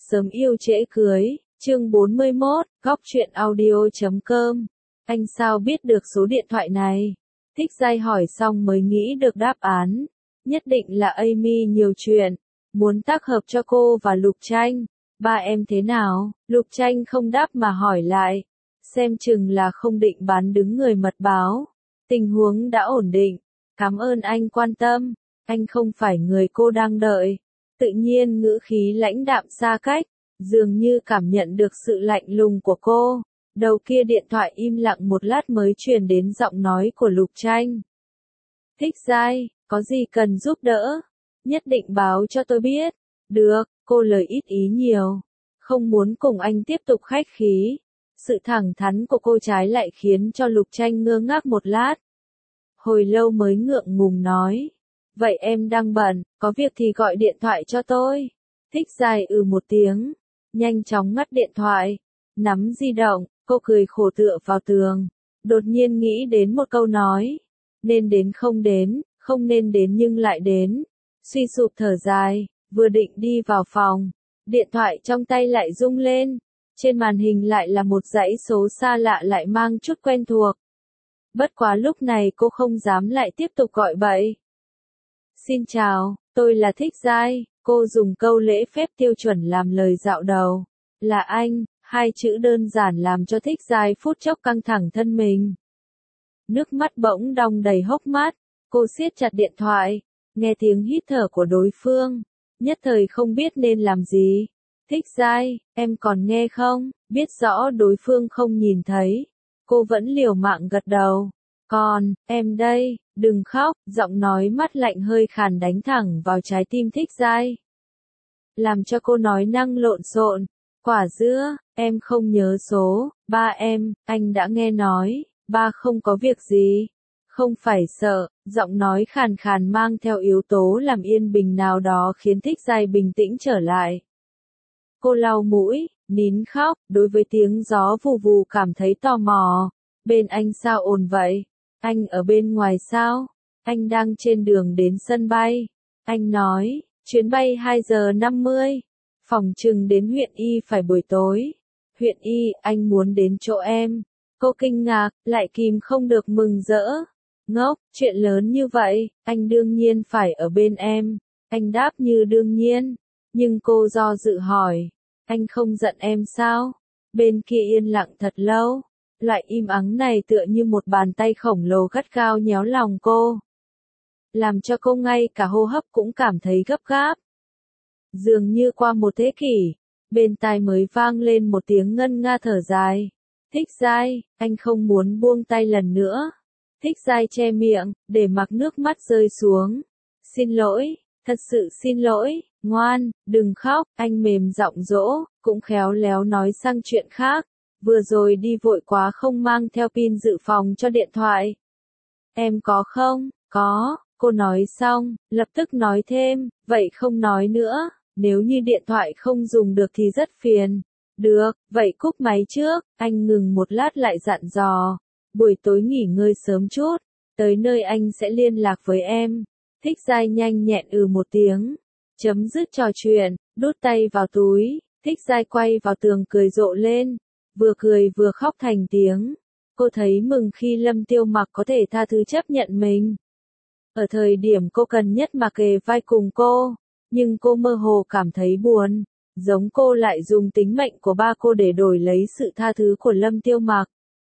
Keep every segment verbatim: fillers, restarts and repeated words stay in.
Sớm yêu trễ cưới, chương bốn mươi mốt, góc truyện audio chấm com. Anh sao biết được số điện thoại này? Thích Giai hỏi xong mới nghĩ được đáp án. Nhất định là Amy nhiều chuyện, muốn tác hợp cho cô và Lục Tranh. Ba em thế nào? Lục Tranh không đáp mà hỏi lại. Xem chừng là không định bán đứng người mật báo. Tình huống đã ổn định. Cảm ơn anh quan tâm. Anh không phải người cô đang đợi. Tự nhiên ngữ khí lãnh đạm xa cách, dường như cảm nhận được sự lạnh lùng của cô. Đầu kia điện thoại im lặng một lát mới truyền đến giọng nói của Lục Tranh. Thích Giai, có gì cần giúp đỡ? Nhất định báo cho tôi biết. Được, cô lời ít ý nhiều. Không muốn cùng anh tiếp tục khách khí. Sự thẳng thắn của cô trái lại khiến cho Lục Tranh ngơ ngác một lát. Hồi lâu mới ngượng ngùng nói. Vậy em đang bận, có việc thì gọi điện thoại cho tôi. Thích Giai ừ một tiếng, nhanh chóng ngắt điện thoại, nắm di động, cô cười khổ tựa vào tường. Đột nhiên nghĩ đến một câu nói, nên đến không đến, không nên đến nhưng lại đến. Suy sụp thở dài, vừa định đi vào phòng, điện thoại trong tay lại rung lên. Trên màn hình lại là một dãy số xa lạ lại mang chút quen thuộc. Bất quá lúc này cô không dám lại tiếp tục gọi bậy. Xin chào, tôi là Thích Giai, cô dùng câu lễ phép tiêu chuẩn làm lời dạo đầu. Là anh, hai chữ đơn giản làm cho Thích Giai phút chốc căng thẳng thân mình. Nước mắt bỗng đong đầy hốc mắt, cô siết chặt điện thoại, nghe tiếng hít thở của đối phương, nhất thời không biết nên làm gì. Thích Giai, em còn nghe không? Biết rõ đối phương không nhìn thấy, cô vẫn liều mạng gật đầu. Còn, em đây, đừng khóc, giọng nói mắt lạnh hơi khàn đánh thẳng vào trái tim Thích Giai. Làm cho cô nói năng lộn xộn, quả dưa, em không nhớ số, ba em, anh đã nghe nói, ba không có việc gì. Không phải sợ, giọng nói khàn khàn mang theo yếu tố làm yên bình nào đó khiến Thích Giai bình tĩnh trở lại. Cô lau mũi, nín khóc, đối với tiếng gió vù vù cảm thấy tò mò. Bên anh sao ồn vậy? Anh ở bên ngoài sao? Anh đang trên đường đến sân bay. Anh nói, chuyến bay hai giờ năm mươi. Phòng chừng đến huyện Y phải buổi tối. Huyện Y, anh muốn đến chỗ em. Cô kinh ngạc, lại kìm không được mừng rỡ. Ngốc, chuyện lớn như vậy, anh đương nhiên phải ở bên em. Anh đáp như đương nhiên. Nhưng cô do dự hỏi, anh không giận em sao? Bên kia yên lặng thật lâu. Loại im ắng này tựa như một bàn tay khổng lồ gắt gao nhéo lòng cô. Làm cho cô ngay cả hô hấp cũng cảm thấy gấp gáp. Dường như qua một thế kỷ, bên tai mới vang lên một tiếng ngân nga thở dài. Thích Giai, anh không muốn buông tay lần nữa. Thích Giai che miệng, để mặc nước mắt rơi xuống. Xin lỗi, thật sự xin lỗi, ngoan, đừng khóc, anh mềm giọng dỗ, cũng khéo léo nói sang chuyện khác. Vừa rồi đi vội quá không mang theo pin dự phòng cho điện thoại. Em có không? Có, cô nói xong, lập tức nói thêm, vậy không nói nữa, nếu như điện thoại không dùng được thì rất phiền. Được, vậy cúp máy trước, anh ngừng một lát lại dặn dò. Buổi tối nghỉ ngơi sớm chút, tới nơi anh sẽ liên lạc với em. Thích Giai nhanh nhẹn ừ một tiếng. Chấm dứt trò chuyện, đút tay vào túi, Thích Giai quay vào tường cười rộ lên. Vừa cười vừa khóc thành tiếng. Cô thấy mừng khi Lâm Tiêu Mặc có thể tha thứ chấp nhận mình. Ở thời điểm cô cần nhất mà kề vai cùng cô, nhưng cô mơ hồ cảm thấy buồn, giống cô lại dùng tính mệnh của ba cô để đổi lấy sự tha thứ của Lâm Tiêu Mặc.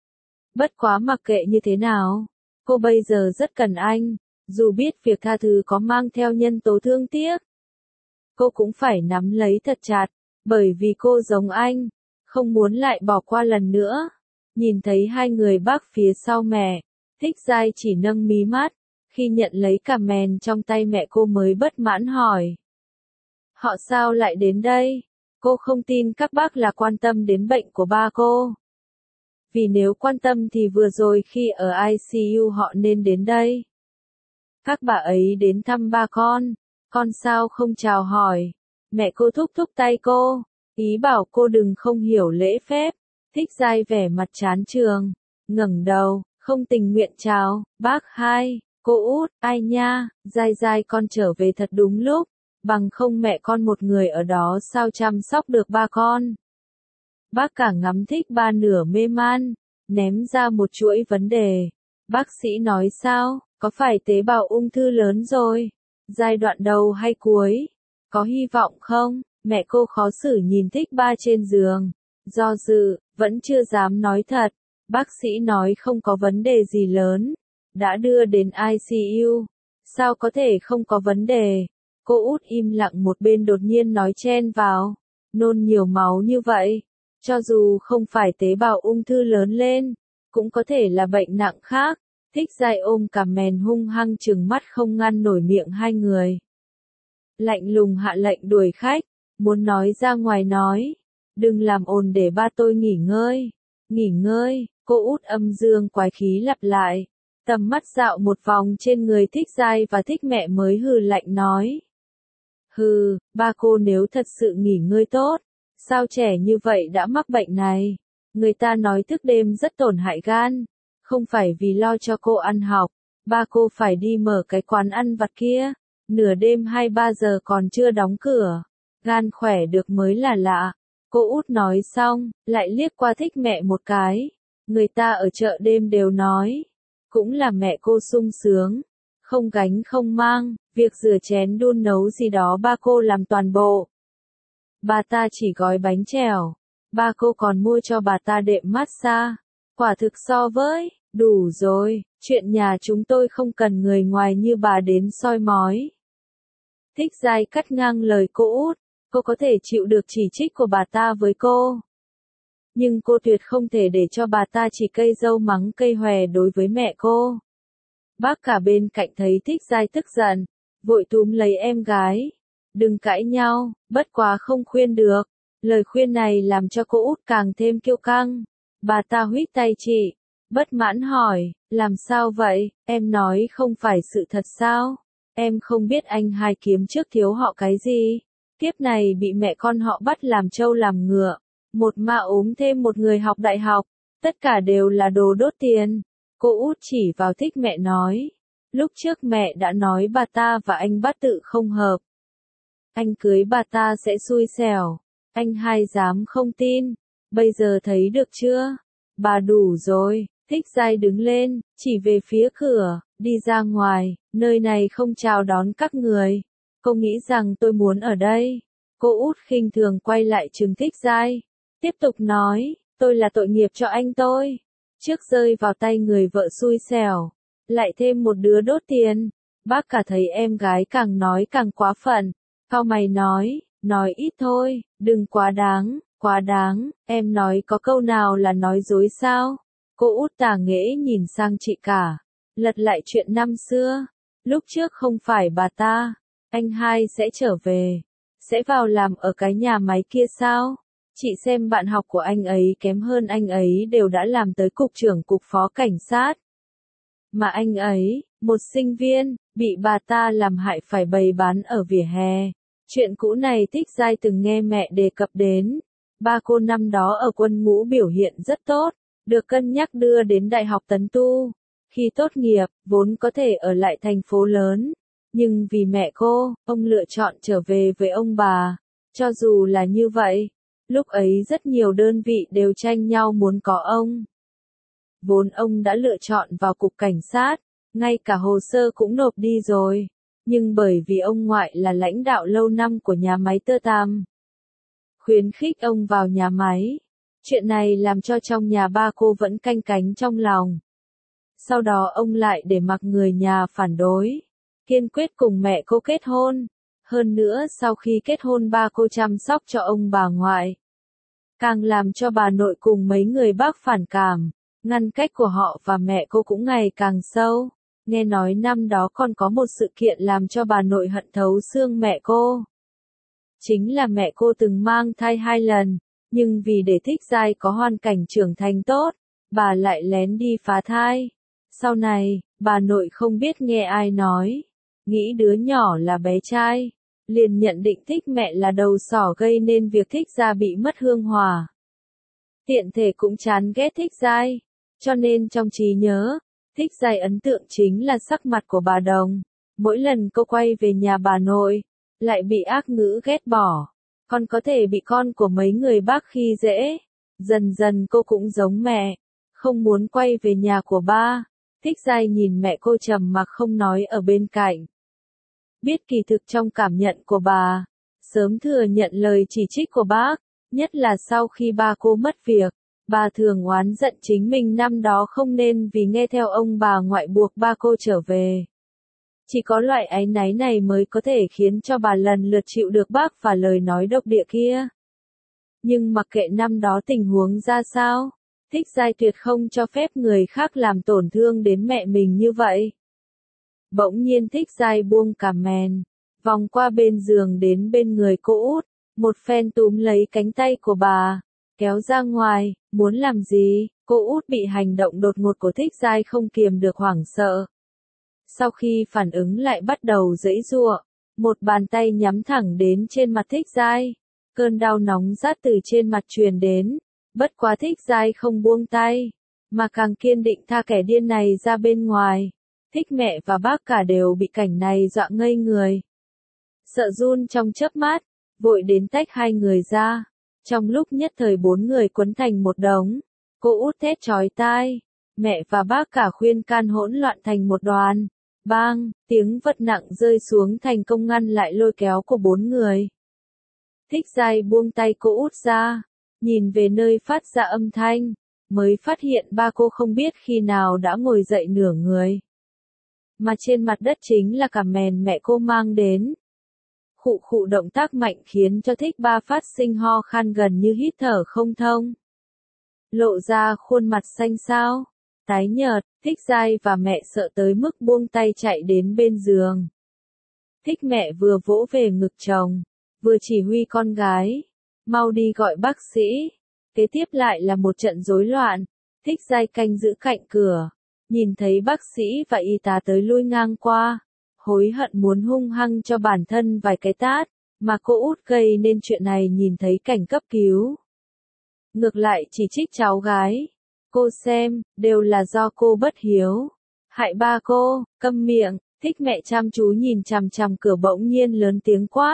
Bất quá mặc kệ như thế nào, cô bây giờ rất cần anh, dù biết việc tha thứ có mang theo nhân tố thương tiếc. Cô cũng phải nắm lấy thật chặt, bởi vì cô giống anh. Không muốn lại bỏ qua lần nữa. Nhìn thấy hai người bác phía sau mẹ, Thích Giai chỉ nâng mí mắt, khi nhận lấy comment trong tay mẹ cô mới bất mãn hỏi. Họ sao lại đến đây? Cô không tin các bác là quan tâm đến bệnh của ba cô. Vì nếu quan tâm thì vừa rồi khi ở i xê u họ nên đến đây. Các bà ấy đến thăm ba con, con sao không chào hỏi? Mẹ cô thúc thúc tay cô. Ý bảo cô đừng không hiểu lễ phép. Thích Giai vẻ mặt chán trường, ngẩng đầu, không tình nguyện chào, bác hai, cô út, ai nha, Giai Giai con trở về thật đúng lúc. bằng không mẹ con một người ở đó sao chăm sóc được ba con. Bác cả ngắm thích ba nửa mê man, ném ra một chuỗi vấn đề. Bác sĩ nói sao, có phải tế bào ung thư lớn rồi? Giai đoạn đầu hay cuối? Có hy vọng không? Mẹ cô khó xử nhìn thích ba trên giường. Do dự, vẫn chưa dám nói thật. Bác sĩ nói không có vấn đề gì lớn. Đã đưa đến i xê u. Sao có thể không có vấn đề? Cô út im lặng một bên đột nhiên nói chen vào. Nôn nhiều máu như vậy. Cho dù không phải tế bào ung thư lớn lên, cũng có thể là bệnh nặng khác. Thích Giai ôm cả mền hung hăng trừng mắt không ngăn nổi miệng hai người. Lạnh lùng hạ lệnh đuổi khách, muốn nói ra ngoài nói. Đừng làm ồn để ba tôi nghỉ ngơi. Nghỉ ngơi, cô út âm dương quái khí lặp lại. Tầm mắt dạo một vòng trên người Thích Giai và Thích mẹ mới hừ lạnh nói. Hừ, ba cô nếu thật sự nghỉ ngơi tốt, sao trẻ như vậy đã mắc bệnh này? Người ta nói thức đêm rất tổn hại gan, không phải vì lo cho cô ăn học, ba cô phải đi mở cái quán ăn vặt kia, nửa đêm hai ba giờ còn chưa đóng cửa, gan khỏe được mới là lạ. Cô út nói xong, lại liếc qua Thích mẹ một cái, người ta ở chợ đêm đều nói, cũng là mẹ cô sung sướng, không gánh không mang, việc rửa chén đun nấu gì đó ba cô làm toàn bộ. Bà ta chỉ gói bánh trèo, ba cô còn mua cho bà ta đệm massage, quả thực so với, đủ rồi, chuyện nhà chúng tôi không cần người ngoài như bà đến soi mói. Thích Giai cắt ngang lời cô út, cô có thể chịu được chỉ trích của bà ta với cô. Nhưng cô tuyệt không thể để cho bà ta chỉ cây dâu mắng cây hòe đối với mẹ cô. Bác cả bên cạnh thấy Thích Giai tức giận, vội túm lấy em gái. Đừng cãi nhau, bất quá không khuyên được. Lời khuyên này làm cho cô út càng thêm kiêu căng. Bà ta huýt tay chị, bất mãn hỏi, làm sao vậy, em nói không phải sự thật sao? Em không biết anh hai kiếm trước thiếu họ cái gì? Kiếp này bị mẹ con họ bắt làm trâu làm ngựa. Một ma ốm thêm một người học đại học. Tất cả đều là đồ đốt tiền. Cô út chỉ vào Thích mẹ nói. Lúc trước mẹ đã nói bà ta và anh bát tự không hợp. Anh cưới bà ta sẽ xui xẻo. Anh hai dám không tin. Bây giờ thấy được chưa? Bà đủ rồi. Thích Giai đứng lên, chỉ về phía cửa, đi ra ngoài, nơi này không chào đón các người. Cô nghĩ rằng tôi muốn ở đây. Cô út khinh thường quay lại trừng Thích Giai. Tiếp tục nói, tôi là tội nghiệp cho anh tôi. Trước rơi vào tay người vợ xui xẻo. Lại thêm một đứa đốt tiền. Bác cả thấy em gái càng nói càng quá phận. Cau mày nói, nói ít thôi, đừng quá đáng, quá đáng, em nói có câu nào là nói dối sao? Cô út tà nghễ nhìn sang chị cả, lật lại chuyện năm xưa. Lúc trước không phải bà ta, anh hai sẽ trở về, sẽ vào làm ở cái nhà máy kia sao? Chị xem bạn học của anh ấy kém hơn anh ấy đều đã làm tới cục trưởng cục phó cảnh sát. Mà anh ấy, một sinh viên, bị bà ta làm hại phải bày bán ở vỉa hè. Chuyện cũ này Thích Giai từng nghe mẹ đề cập đến. Ba cô năm đó ở quân ngũ biểu hiện rất tốt, được cân nhắc đưa đến Đại học Tấn Tu. Khi tốt nghiệp, vốn có thể ở lại thành phố lớn. Nhưng vì mẹ cô, ông lựa chọn trở về với ông bà. Cho dù là như vậy, lúc ấy rất nhiều đơn vị đều tranh nhau muốn có ông. Vốn ông đã lựa chọn vào cục cảnh sát, ngay cả hồ sơ cũng nộp đi rồi. Nhưng bởi vì ông ngoại là lãnh đạo lâu năm của nhà máy tơ tằm, khuyến khích ông vào nhà máy. Chuyện này làm cho trong nhà ba cô vẫn canh cánh trong lòng. Sau đó ông lại để mặc người nhà phản đối, kiên quyết cùng mẹ cô kết hôn. Hơn nữa sau khi kết hôn ba cô chăm sóc cho ông bà ngoại, càng làm cho bà nội cùng mấy người bác phản cảm. Ngăn cách của họ và mẹ cô cũng ngày càng sâu. Nghe nói năm đó còn có một sự kiện làm cho bà nội hận thấu xương mẹ cô. Chính là mẹ cô từng mang thai hai lần, nhưng vì để Thích Giai có hoàn cảnh trưởng thành tốt, bà lại lén đi phá thai. Sau này, bà nội không biết nghe ai nói, nghĩ đứa nhỏ là bé trai, liền nhận định Thích mẹ là đầu sỏ gây nên việc Thích Gia bị mất hương hòa. Tiện thể cũng chán ghét Thích Giai, cho nên trong trí nhớ, Thích Giai ấn tượng chính là sắc mặt của bà Đồng. Mỗi lần cô quay về nhà bà nội, lại bị ác ngữ ghét bỏ, còn có thể bị con của mấy người bác khi dễ. Dần dần cô cũng giống mẹ, không muốn quay về nhà của ba. Thích Giai nhìn mẹ cô trầm mặc không nói ở bên cạnh. Biết kỳ thực trong cảm nhận của bà, sớm thừa nhận lời chỉ trích của bác, nhất là sau khi ba cô mất việc. Bà thường oán giận chính mình năm đó không nên vì nghe theo ông bà ngoại buộc ba cô trở về. Chỉ có loại áy náy này mới có thể khiến cho bà lần lượt chịu được bác và lời nói độc địa kia. Nhưng mặc kệ năm đó tình huống ra sao, Thích Giai tuyệt không cho phép người khác làm tổn thương đến mẹ mình như vậy. Bỗng nhiên Thích Giai buông cằm mền, vòng qua bên giường đến bên người cô út, một phen túm lấy cánh tay của bà, kéo ra ngoài, muốn làm gì? Cô út bị hành động đột ngột của Thích Giai không kiềm được hoảng sợ. Sau khi phản ứng lại bắt đầu giãy giụa, một bàn tay nhắm thẳng đến trên mặt Thích Giai. Cơn đau nóng rát từ trên mặt truyền đến, bất quá Thích Giai không buông tay, mà càng kiên định tha kẻ điên này ra bên ngoài. Thích mẹ và bác cả đều bị cảnh này dọa ngây người. Sợ run trong chớp mắt, vội đến tách hai người ra. Trong lúc nhất thời bốn người quấn thành một đống, cô út thét chói tai, mẹ và bác cả khuyên can hỗn loạn thành một đoàn. Bang, tiếng vật nặng rơi xuống thành công ngăn lại lôi kéo của bốn người. Thích Giai buông tay cô út ra, nhìn về nơi phát ra âm thanh, mới phát hiện ba cô không biết khi nào đã ngồi dậy nửa người. Mà trên mặt đất chính là cả mền mẹ cô mang đến. Khụ khụ động tác mạnh khiến cho Thích Ba phát sinh ho khan gần như hít thở không thông. Lộ ra khuôn mặt xanh xao, tái nhợt, Thích Giai và mẹ sợ tới mức buông tay chạy đến bên giường. Thích mẹ vừa vỗ về ngực chồng, vừa chỉ huy con gái, mau đi gọi bác sĩ. Kế tiếp lại là một trận rối loạn. Thích Giai canh giữ cạnh cửa, nhìn thấy bác sĩ và y tá tới lui ngang qua, hối hận muốn hung hăng cho bản thân vài cái tát, mà cô út gây nên chuyện này nhìn thấy cảnh cấp cứu. Ngược lại chỉ trích cháu gái. Cô xem, đều là do cô bất hiếu. Hại ba cô, câm miệng. Thích mẹ chăm chú nhìn chằm chằm cửa bỗng nhiên lớn tiếng quát.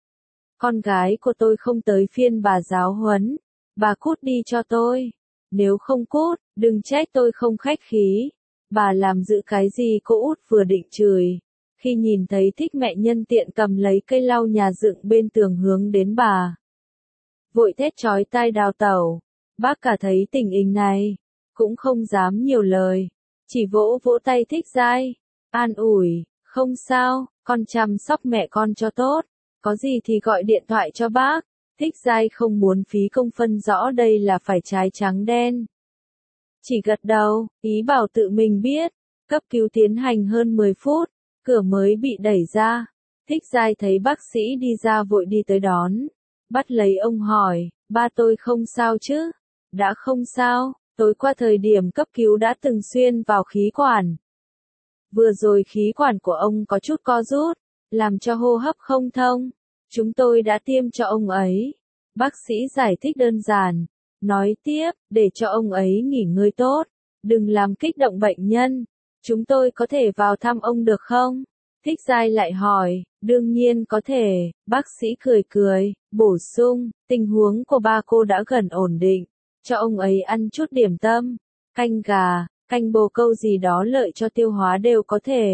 Con gái của tôi không tới phiên bà giáo huấn. Bà cút đi cho tôi. Nếu không cút, đừng trách tôi không khách khí. Bà làm giữ cái gì? Cô út vừa định chửi, khi nhìn thấy Thích mẹ nhân tiện cầm lấy cây lau nhà dựng bên tường hướng đến bà. Vội thét chói tai đào tẩu. Bác cả thấy tình hình này, cũng không dám nhiều lời, chỉ vỗ vỗ tay Thích Giai, an ủi, không sao, con chăm sóc mẹ con cho tốt, có gì thì gọi điện thoại cho bác. Thích Giai không muốn phí công phân rõ đây là phải trái trắng đen. Chỉ gật đầu, ý bảo tự mình biết. Cấp cứu tiến hành hơn mười phút, cửa mới bị đẩy ra. Thích Giai thấy bác sĩ đi ra vội đi tới đón, bắt lấy ông hỏi, ba tôi không sao chứ? Đã không sao, tối qua thời điểm cấp cứu đã từng xuyên vào khí quản. Vừa rồi khí quản của ông có chút co rút, làm cho hô hấp không thông. Chúng tôi đã tiêm cho ông ấy. Bác sĩ giải thích đơn giản, nói tiếp, để cho ông ấy nghỉ ngơi tốt, đừng làm kích động bệnh nhân. Chúng tôi có thể vào thăm ông được không? Thích Giai lại hỏi, đương nhiên có thể. Bác sĩ cười cười, bổ sung, tình huống của ba cô đã gần ổn định, cho ông ấy ăn chút điểm tâm, canh gà, canh bồ câu gì đó lợi cho tiêu hóa đều có thể.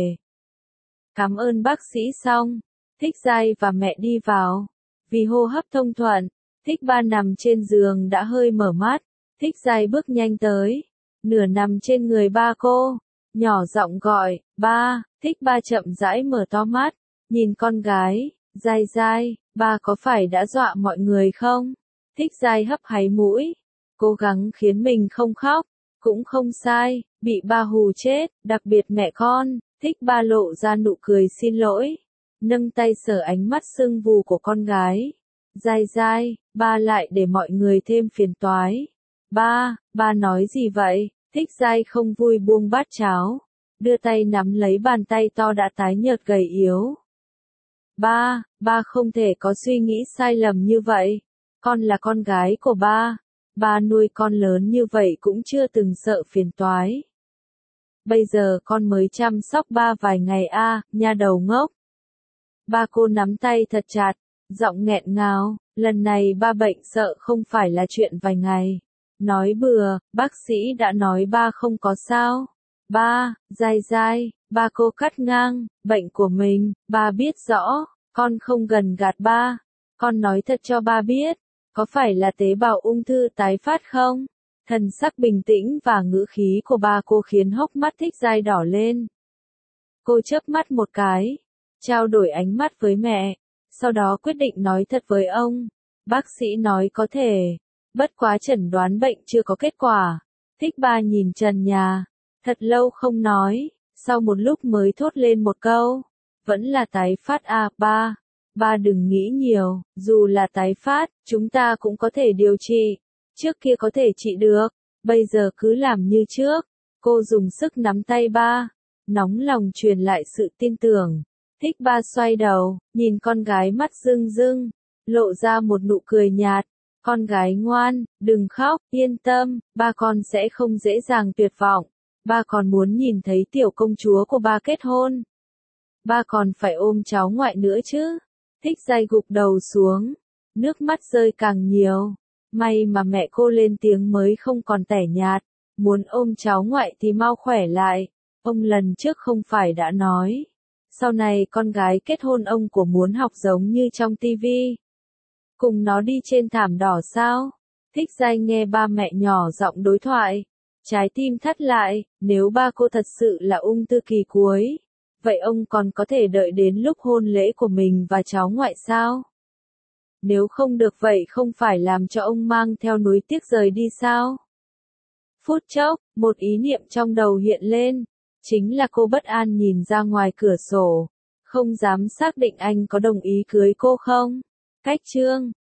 Cảm ơn bác sĩ xong, Thích Giai và mẹ đi vào. Vì hô hấp thông thuận, Thích Ba nằm trên giường đã hơi mở mắt. Thích Giai bước nhanh tới, nửa nằm trên người ba cô, nhỏ giọng gọi, ba. Thích Ba chậm rãi mở to mắt, nhìn con gái, Giai Giai, ba có phải đã dọa mọi người không? Thích Giai hấp háy mũi, cố gắng khiến mình không khóc, cũng không sai, bị ba hù chết, đặc biệt mẹ con. Thích Ba lộ ra nụ cười xin lỗi, nâng tay sờ ánh mắt sưng vù của con gái. Giai Giai, ba lại để mọi người thêm phiền toái. Ba, ba nói gì vậy? Thích Giai không vui buông bát cháo, đưa tay nắm lấy bàn tay to đã tái nhợt gầy yếu. Ba, ba không thể có suy nghĩ sai lầm như vậy. Con là con gái của ba. Ba nuôi con lớn như vậy cũng chưa từng sợ phiền toái. Bây giờ con mới chăm sóc ba vài ngày a, à, nha đầu ngốc. Ba cô nắm tay thật chặt, giọng nghẹn ngào, lần này ba bệnh sợ không phải là chuyện vài ngày. Nói bừa, bác sĩ đã nói ba không có sao. Ba, dai dai, ba cô cắt ngang, bệnh của mình, ba biết rõ, con không gần gạt ba. Con nói thật cho ba biết, có phải là tế bào ung thư tái phát không? Thần sắc bình tĩnh và ngữ khí của ba cô khiến hốc mắt Thích Giai đỏ lên. Cô chớp mắt một cái, trao đổi ánh mắt với mẹ, sau đó quyết định nói thật với ông. Bác sĩ nói có thể, bất quá chẩn đoán bệnh chưa có kết quả. Thích Ba nhìn trần nhà, thật lâu không nói, sau một lúc mới thốt lên một câu. Vẫn là tái phát à ba, ba đừng nghĩ nhiều, dù là tái phát, chúng ta cũng có thể điều trị. Trước kia có thể trị được, bây giờ cứ làm như trước. Cô dùng sức nắm tay ba, nóng lòng truyền lại sự tin tưởng. Thích Ba xoay đầu, nhìn con gái mắt rưng rưng, lộ ra một nụ cười nhạt. Con gái ngoan, đừng khóc, yên tâm, ba con sẽ không dễ dàng tuyệt vọng. Ba còn muốn nhìn thấy tiểu công chúa của ba kết hôn. Ba còn phải ôm cháu ngoại nữa chứ. Thích Giai gục đầu xuống, nước mắt rơi càng nhiều. May mà mẹ cô lên tiếng mới không còn tẻ nhạt. Muốn ôm cháu ngoại thì mau khỏe lại. Ông lần trước không phải đã nói. Sau này con gái kết hôn ông của muốn học giống như trong tivi. Cùng nó đi trên thảm đỏ sao? Thích Giai nghe ba mẹ nhỏ giọng đối thoại. Trái tim thắt lại, nếu ba cô thật sự là ung thư kỳ cuối. Vậy ông còn có thể đợi đến lúc hôn lễ của mình và cháu ngoại sao? Nếu không được vậy không phải làm cho ông mang theo nuối tiếc rời đi sao? Phút chốc, một ý niệm trong đầu hiện lên. Chính là cô bất an nhìn ra ngoài cửa sổ. Không dám xác định anh có đồng ý cưới cô không? Cách chương